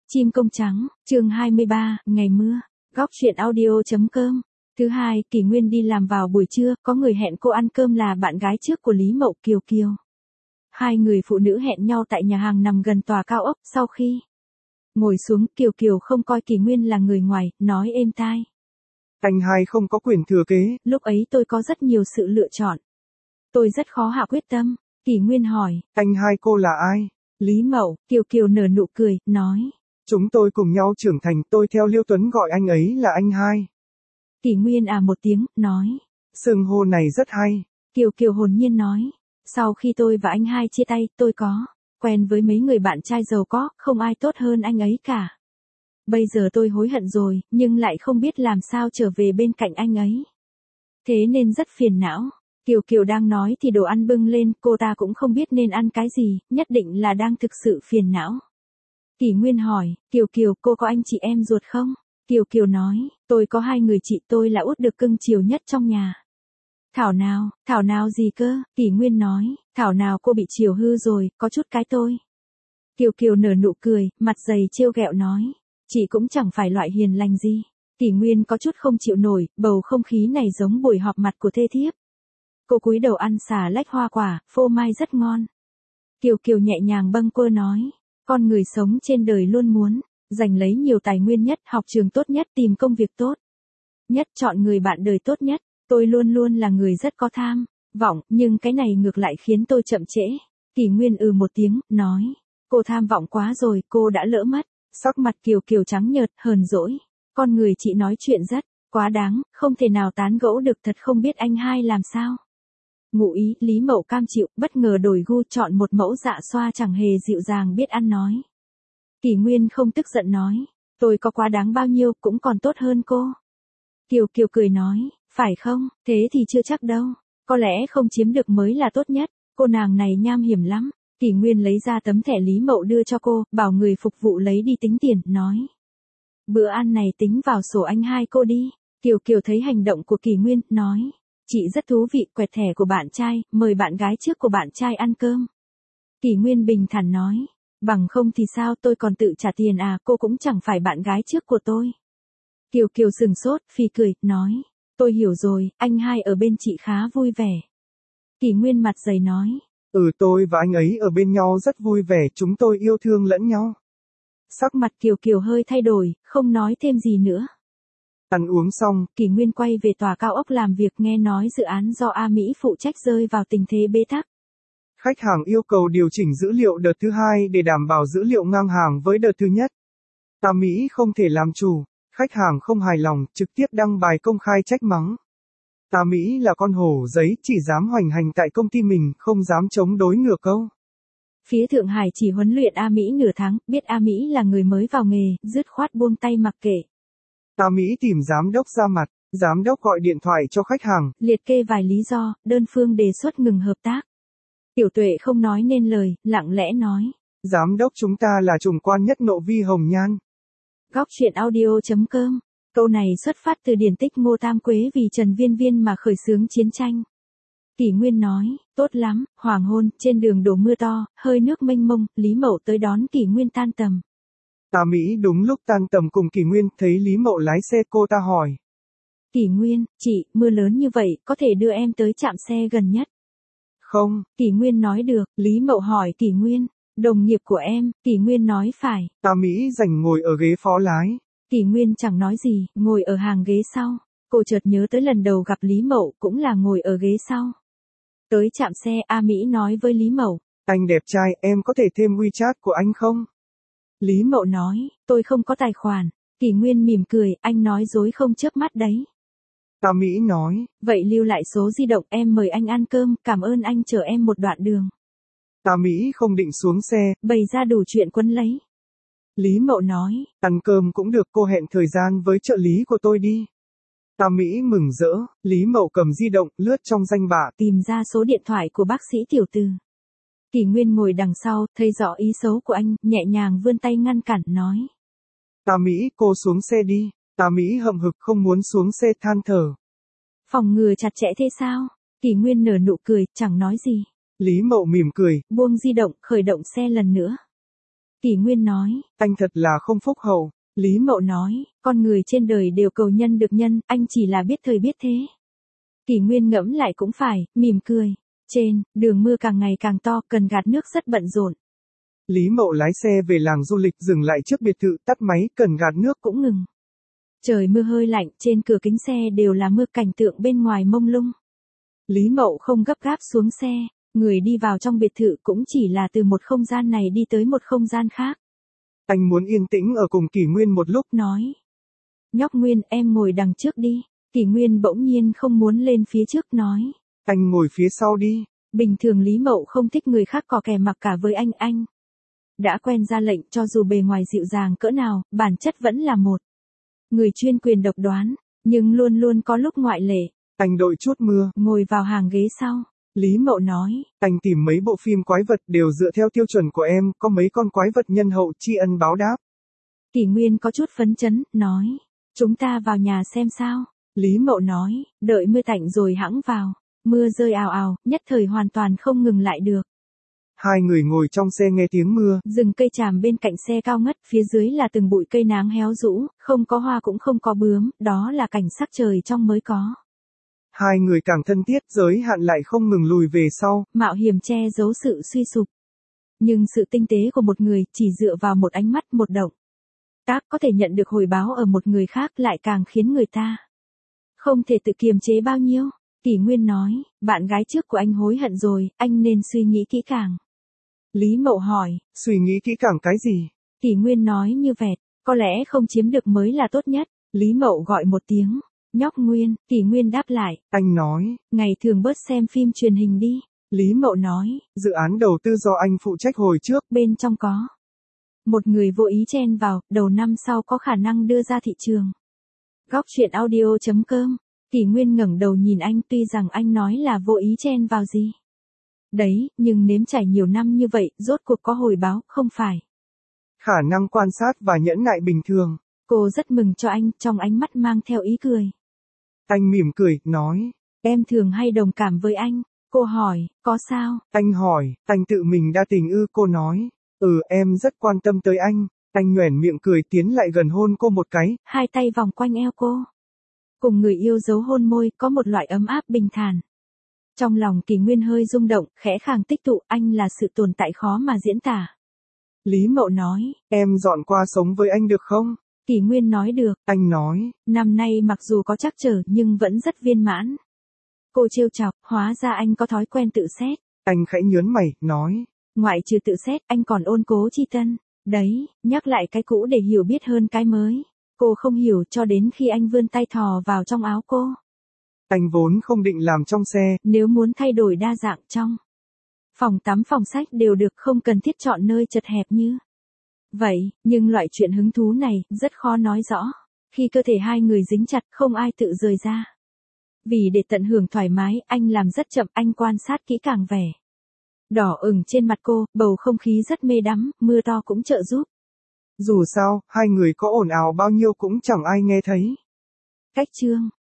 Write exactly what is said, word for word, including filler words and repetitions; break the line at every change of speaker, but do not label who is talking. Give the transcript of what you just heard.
Chim công trắng, chương hai mươi ba, ngày mưa. Góc truyện audio.com. Thứ hai, Kỷ Nguyên đi làm vào buổi trưa, có người hẹn cô ăn cơm là bạn gái trước của Lý Mậu, Kiều Kiều. Hai người phụ nữ hẹn nhau tại nhà hàng nằm gần tòa cao ốc. Sau khi ngồi xuống, Kiều Kiều không coi Kỷ Nguyên là người ngoài, nói êm tai.
Anh hai không có quyền thừa kế.
Lúc ấy tôi có rất nhiều sự lựa chọn. Tôi rất khó hạ quyết tâm. Kỷ Nguyên hỏi.
Anh hai cô là ai?
Lý Mậu, Kiều Kiều nở nụ cười, nói.
Chúng tôi cùng nhau trưởng thành, tôi theo Liêu Tuấn gọi anh ấy là anh hai.
Kỷ Nguyên à một tiếng, nói.
Xưng hô này rất hay.
Kiều Kiều hồn nhiên nói. Sau khi tôi và anh hai chia tay, tôi có quen với mấy người bạn trai giàu có, không ai tốt hơn anh ấy cả. Bây giờ tôi hối hận rồi, nhưng lại không biết làm sao trở về bên cạnh anh ấy. Thế nên rất phiền não. Kiều Kiều đang nói thì đồ ăn bưng lên, cô ta cũng không biết nên ăn cái gì, nhất định là đang thực sự phiền não. Kỷ Nguyên hỏi, Kiều Kiều, cô có anh chị em ruột không? Kiều Kiều nói, tôi có hai người chị, tôi là út được cưng chiều nhất trong nhà. Thảo nào, Thảo nào gì cơ? Kỷ Nguyên nói, Thảo nào cô bị chiều hư rồi, có chút cái tôi. Kiều Kiều nở nụ cười, mặt dày trêu ghẹo nói, chị cũng chẳng phải loại hiền lành gì. Kỷ Nguyên có chút không chịu nổi, bầu không khí này giống buổi họp mặt của thê thiếp. Cô cúi đầu ăn xà lách hoa quả, phô mai rất ngon. Kiều Kiều nhẹ nhàng bâng quơ nói, con người sống trên đời luôn muốn giành lấy nhiều tài nguyên nhất, học trường tốt nhất, tìm công việc tốt nhất, chọn người bạn đời tốt nhất. Tôi luôn luôn là người rất có tham vọng, nhưng cái này ngược lại khiến tôi chậm trễ. Kỷ Nguyên ừ một tiếng, nói, cô tham vọng quá rồi, cô đã lỡ mất. Sắc mặt Kiều Kiều trắng nhợt, hờn dỗi. Con người chị nói chuyện rất quá đáng, không thể nào tán gẫu được, thật không biết anh hai làm sao. Ngụ ý, Lý Mậu cam chịu, bất ngờ đổi gu, chọn một mẫu dạ xoa chẳng hề dịu dàng biết ăn nói. Kỷ Nguyên không tức giận nói, tôi có quá đáng bao nhiêu, cũng còn tốt hơn cô. Kiều Kiều cười nói, phải không, thế thì chưa chắc đâu, có lẽ không chiếm được mới là tốt nhất, cô nàng này nham hiểm lắm. Kỷ Nguyên lấy ra tấm thẻ Lý Mậu đưa cho cô, bảo người phục vụ lấy đi tính tiền, nói. Bữa ăn này tính vào sổ anh hai cô đi. Kiều Kiều thấy hành động của Kỷ Nguyên, nói. Chị rất thú vị, quẹt thẻ của bạn trai, mời bạn gái trước của bạn trai ăn cơm. Kỷ Nguyên bình thản nói. Bằng không thì sao, tôi còn tự trả tiền à, cô cũng chẳng phải bạn gái trước của tôi. Kiều Kiều sừng sốt, phì cười, nói. Tôi hiểu rồi, anh hai ở bên chị khá vui vẻ. Kỷ Nguyên mặt dày nói.
Ừ, tôi và anh ấy ở bên nhau rất vui vẻ, chúng tôi yêu thương lẫn nhau.
Sắc mặt Kiều Kiều hơi thay đổi, không nói thêm gì nữa.
Ăn uống xong,
Kỷ Nguyên quay về tòa cao ốc làm việc, nghe nói dự án do A Mỹ phụ trách rơi vào tình thế bế tắc.
Khách hàng yêu cầu điều chỉnh dữ liệu đợt thứ hai để đảm bảo dữ liệu ngang hàng với đợt thứ nhất. A Mỹ không thể làm chủ, khách hàng không hài lòng, trực tiếp đăng bài công khai trách mắng. A Mỹ là con hổ giấy, chỉ dám hoành hành tại công ty mình, không dám chống đối ngược câu.
Phía Thượng Hải chỉ huấn luyện A Mỹ nửa tháng, biết A Mỹ là người mới vào nghề, dứt khoát buông tay mặc kệ.
A Mỹ tìm giám đốc ra mặt, giám đốc gọi điện thoại cho khách hàng,
liệt kê vài lý do, đơn phương đề xuất ngừng hợp tác. Tiểu Tuệ không nói nên lời, lặng lẽ nói.
Giám đốc chúng ta là trùng quan nhất nộ vi hồng nhan.
Góc truyện audio.com. Câu này xuất phát từ điển tích Ngô Tam Quế vì Trần Viên Viên mà khởi xướng chiến tranh. Kỷ Nguyên nói, tốt lắm, hoàng hôn, trên đường đổ mưa to, hơi nước mênh mông, Lý Mậu tới đón Kỷ Nguyên tan tầm.
A Mỹ đúng lúc tan tầm cùng Kỷ Nguyên, thấy Lý Mậu lái xe, cô ta hỏi.
Kỷ Nguyên, chị, mưa lớn như vậy, có thể đưa em tới trạm xe gần nhất?
Không.
Kỷ Nguyên nói được. Lý Mậu hỏi Kỷ Nguyên, đồng nghiệp của em? Kỷ Nguyên nói phải.
A Mỹ rảnh ngồi ở ghế phó lái.
Kỷ Nguyên chẳng nói gì, ngồi ở hàng ghế sau. Cô chợt nhớ tới lần đầu gặp Lý Mậu, cũng là ngồi ở ghế sau. Tới trạm xe, A Mỹ nói với Lý Mậu. Anh
đẹp trai, em có thể thêm WeChat của anh không?
Lý Mậu nói, tôi không có tài khoản. Kỷ Nguyên mỉm cười, anh nói dối không chớp mắt đấy.
A Mỹ nói.
Vậy lưu lại số di động, em mời anh ăn cơm, cảm ơn anh chở em một đoạn đường.
A Mỹ không định xuống xe.
Bày ra đủ chuyện quấn lấy. Lý Mậu nói.
Ăn cơm cũng được, cô hẹn thời gian với trợ lý của tôi đi. A Mỹ mừng rỡ, Lý Mậu cầm di động, lướt trong danh bạ.
Tìm ra số điện thoại của bác sĩ Tiểu Từ. Kỷ Nguyên ngồi đằng sau, thấy rõ ý xấu của anh, nhẹ nhàng vươn tay ngăn cản, nói.
A Mỹ, cô xuống xe đi. A Mỹ hậm hực không muốn xuống xe, than thở.
Phòng ngừa chặt chẽ thế sao? Kỷ Nguyên nở nụ cười, chẳng nói gì.
Lý Mậu mỉm cười,
buông di động, khởi động xe lần nữa. Kỷ Nguyên nói.
Anh thật là không phúc hậu.
Lý Mậu nói, con người trên đời đều cầu nhân được nhân, anh chỉ là biết thời biết thế. Kỷ Nguyên ngẫm lại cũng phải, mỉm cười. Trên, đường mưa càng ngày càng to, cần gạt nước rất bận rộn.
Lý Mậu lái xe về làng du lịch dừng lại trước biệt thự, tắt máy, cần gạt nước
cũng ngừng. Trời mưa hơi lạnh, trên cửa kính xe đều là mưa, cảnh tượng bên ngoài mông lung. Lý Mậu không gấp gáp xuống xe, người đi vào trong biệt thự cũng chỉ là từ một không gian này đi tới một không gian khác.
Anh muốn yên tĩnh ở cùng Kỷ Nguyên một lúc.
Nói. Nhóc Nguyên, em ngồi đằng trước đi. Kỷ Nguyên bỗng nhiên không muốn lên phía trước, nói.
Anh ngồi phía sau đi.
Bình thường Lý Mậu không thích người khác cò kè mặc cả với anh anh. Đã quen ra lệnh, cho dù bề ngoài dịu dàng cỡ nào, bản chất vẫn là một người chuyên quyền độc đoán, nhưng luôn luôn có lúc ngoại lệ.
Anh đội chút mưa,
ngồi vào hàng ghế sau. Lý Mậu nói.
Anh tìm mấy bộ phim quái vật đều dựa theo tiêu chuẩn của em, có mấy con quái vật nhân hậu tri ân báo đáp.
Kỷ Nguyên có chút phấn chấn, nói. Chúng ta vào nhà xem sao. Lý Mậu nói, đợi mưa tạnh rồi hẵng vào. Mưa rơi ào ào, nhất thời hoàn toàn không ngừng lại được.
Hai người ngồi trong xe nghe tiếng mưa.
Rừng cây tràm bên cạnh xe cao ngất, phía dưới là từng bụi cây náng héo rũ, không có hoa cũng không có bướm, đó là cảnh sắc trời trong mới có.
Hai người càng thân thiết, giới hạn lại không ngừng lùi về sau.
Mạo hiểm che giấu sự suy sụp. Nhưng sự tinh tế của một người chỉ dựa vào một ánh mắt, một động tác có thể nhận được hồi báo ở một người khác lại càng khiến người ta không thể tự kiềm chế bao nhiêu. Kỷ Nguyên nói, bạn gái trước của anh hối hận rồi, anh nên suy nghĩ kỹ càng. Lý Mậu hỏi,
suy nghĩ kỹ càng cái gì?
Kỷ Nguyên nói như vẹt, có lẽ không chiếm được mới là tốt nhất. Lý Mậu gọi một tiếng, nhóc Nguyên. Kỷ Nguyên đáp lại,
anh nói,
ngày thường bớt xem phim truyền hình đi. Lý Mậu nói,
dự án đầu tư do anh phụ trách hồi trước,
bên trong có một người vô ý chen vào, đầu năm sau có khả năng đưa ra thị trường. Góc truyện audio chấm com. Kỷ Nguyên ngẩng đầu nhìn anh, tuy rằng anh nói là vô ý chen vào gì đấy, nhưng nếm trải nhiều năm như vậy, rốt cuộc có hồi báo, không phải.
Khả năng quan sát và nhẫn nại bình thường.
Cô rất mừng cho anh, trong ánh mắt mang theo ý cười.
Anh mỉm cười, nói.
Em thường hay đồng cảm với anh. Cô hỏi, có sao?
Anh hỏi, anh tự mình đa tình ư? Cô nói, ừ, em rất quan tâm tới anh. Anh nhoẻn miệng cười, tiến lại gần hôn cô một cái.
Hai tay vòng quanh eo cô. Cùng người yêu dấu hôn môi, có một loại ấm áp bình thản. Trong lòng Kỷ Nguyên hơi rung động, khẽ khàng tích tụ, anh là sự tồn tại khó mà diễn tả. Lý Mậu nói,
em dọn qua sống với anh được không?
Kỷ Nguyên nói được.
Anh nói,
năm nay mặc dù có trắc trở nhưng vẫn rất viên mãn. Cô trêu chọc, hóa ra anh có thói quen tự xét.
Anh khẽ nhớn mày, nói.
Ngoại trừ tự xét, anh còn ôn cố chi tân. Đấy, nhắc lại cái cũ để hiểu biết hơn cái mới. Cô không hiểu cho đến khi anh vươn tay thò vào trong áo cô.
Anh vốn không định làm trong xe.
Nếu muốn thay đổi đa dạng trong phòng tắm phòng sách đều được, không cần thiết chọn nơi chật hẹp như vậy, nhưng loại chuyện hứng thú này rất khó nói rõ. Khi cơ thể hai người dính chặt, không ai tự rời ra. Vì để tận hưởng thoải mái, anh làm rất chậm, anh quan sát kỹ càng vẻ đỏ ửng trên mặt cô, bầu không khí rất mê đắm, mưa to cũng trợ giúp.
Dù sao, hai người có ồn ào bao nhiêu cũng chẳng ai nghe thấy.
Cách chương